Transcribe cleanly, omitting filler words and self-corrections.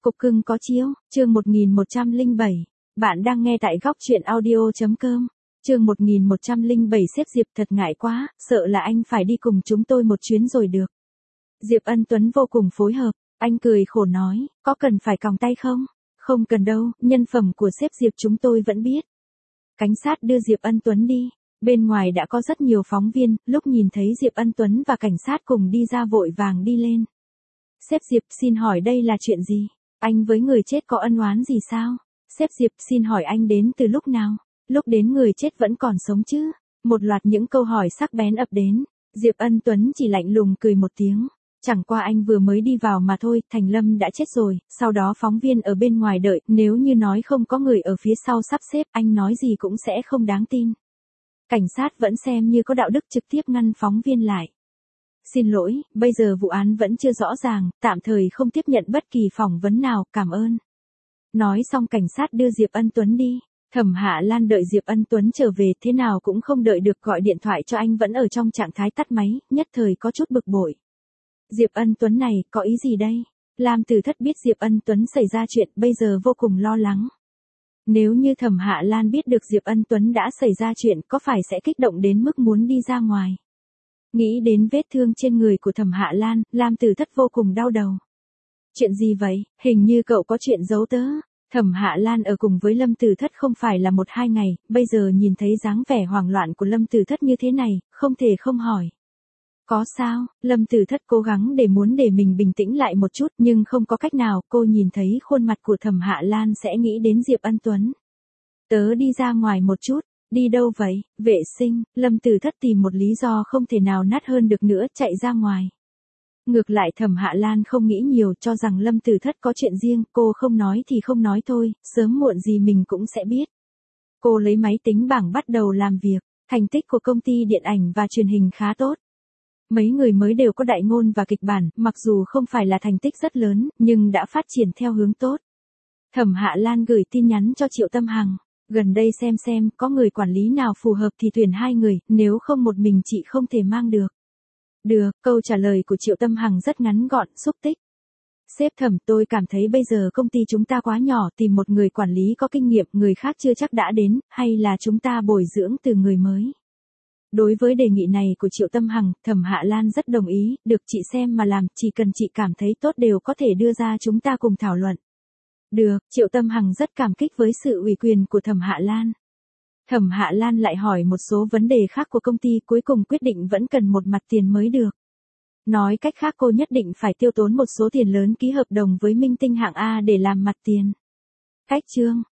Cục cưng có chiếu, chương 1107. Bạn đang nghe tại góc truyện audio.com. Chương 1107 sếp Diệp thật ngại quá, sợ là anh phải đi cùng chúng tôi một chuyến rồi được. Diệp Ân Tuấn vô cùng phối hợp, anh cười khổ nói, có cần phải còng tay không? Không cần đâu, nhân phẩm của sếp Diệp chúng tôi vẫn biết. Cảnh sát đưa Diệp Ân Tuấn đi. Bên ngoài đã có rất nhiều phóng viên, lúc nhìn thấy Diệp Ân Tuấn và cảnh sát cùng đi ra vội vàng đi lên. Sếp Diệp xin hỏi đây là chuyện gì? Anh với người chết có ân oán gì sao? Sếp Diệp xin hỏi anh đến từ lúc nào? Lúc đến người chết vẫn còn sống chứ? Một loạt những câu hỏi sắc bén ập đến. Diệp Ân Tuấn chỉ lạnh lùng cười một tiếng. Chẳng qua anh vừa mới đi vào mà thôi, Thành Lâm đã chết rồi, sau đó phóng viên ở bên ngoài đợi, nếu như nói không có người ở phía sau sắp xếp, anh nói gì cũng sẽ không đáng tin. Cảnh sát vẫn xem như có đạo đức trực tiếp ngăn phóng viên lại. Xin lỗi, bây giờ vụ án vẫn chưa rõ ràng, tạm thời không tiếp nhận bất kỳ phỏng vấn nào, cảm ơn. Nói xong cảnh sát đưa Diệp Ân Tuấn đi. Thẩm Hạ Lan đợi Diệp Ân Tuấn trở về thế nào cũng không đợi được, gọi điện thoại cho anh vẫn ở trong trạng thái tắt máy, nhất thời có chút bực bội. Diệp Ân Tuấn này, có ý gì đây? Lam Tử Thất biết Diệp Ân Tuấn xảy ra chuyện, bây giờ vô cùng lo lắng. Nếu như Thẩm Hạ Lan biết được Diệp Ân Tuấn đã xảy ra chuyện, có phải sẽ kích động đến mức muốn đi ra ngoài? Nghĩ đến vết thương trên người của Thẩm Hạ Lan, Lam Tử Thất vô cùng đau đầu. Chuyện gì vậy? Hình như cậu có chuyện giấu tớ. Thẩm Hạ Lan ở cùng với Lâm Tử Thất không phải là 1-2 ngày, bây giờ nhìn thấy dáng vẻ hoảng loạn của Lâm Tử Thất như thế này, không thể không hỏi. Có sao? Lâm Tử Thất cố gắng muốn để mình bình tĩnh lại một chút, nhưng không có cách nào, cô nhìn thấy khuôn mặt của Thẩm Hạ Lan sẽ nghĩ đến Diệp Ân Tuấn. Tớ đi ra ngoài một chút. Đi đâu vậy? Vệ sinh. Lâm Tử Thất tìm một lý do không thể nào nát hơn được nữa, chạy ra ngoài. Ngược lại Thẩm Hạ Lan không nghĩ nhiều, cho rằng Lâm Tử Thất có chuyện riêng, cô không nói thì không nói thôi, sớm muộn gì mình cũng sẽ biết. Cô lấy máy tính bảng bắt đầu làm việc, thành tích của công ty điện ảnh và truyền hình khá tốt. Mấy người mới đều có đại ngôn và kịch bản, mặc dù không phải là thành tích rất lớn, nhưng đã phát triển theo hướng tốt. Thẩm Hạ Lan gửi tin nhắn cho Triệu Tâm Hằng. Gần đây xem có người quản lý nào phù hợp thì tuyển 2 người, nếu không một mình chị không thể mang được. Được, câu trả lời của Triệu Tâm Hằng rất ngắn gọn, xúc tích. Sếp Thẩm, tôi cảm thấy bây giờ công ty chúng ta quá nhỏ, tìm một người quản lý có kinh nghiệm, người khác chưa chắc đã đến, hay là chúng ta bồi dưỡng từ người mới. Đối với đề nghị này của Triệu Tâm Hằng, Thẩm Hạ Lan rất đồng ý, được chị xem mà làm, chỉ cần chị cảm thấy tốt đều có thể đưa ra chúng ta cùng thảo luận. Được, Triệu Tâm Hằng rất cảm kích với sự ủy quyền của Thẩm Hạ Lan. Thẩm Hạ Lan lại hỏi một số vấn đề khác của công ty, cuối cùng quyết định vẫn cần một mặt tiền mới được. Nói cách khác cô nhất định phải tiêu tốn một số tiền lớn ký hợp đồng với minh tinh hạng A để làm mặt tiền. Cách chương,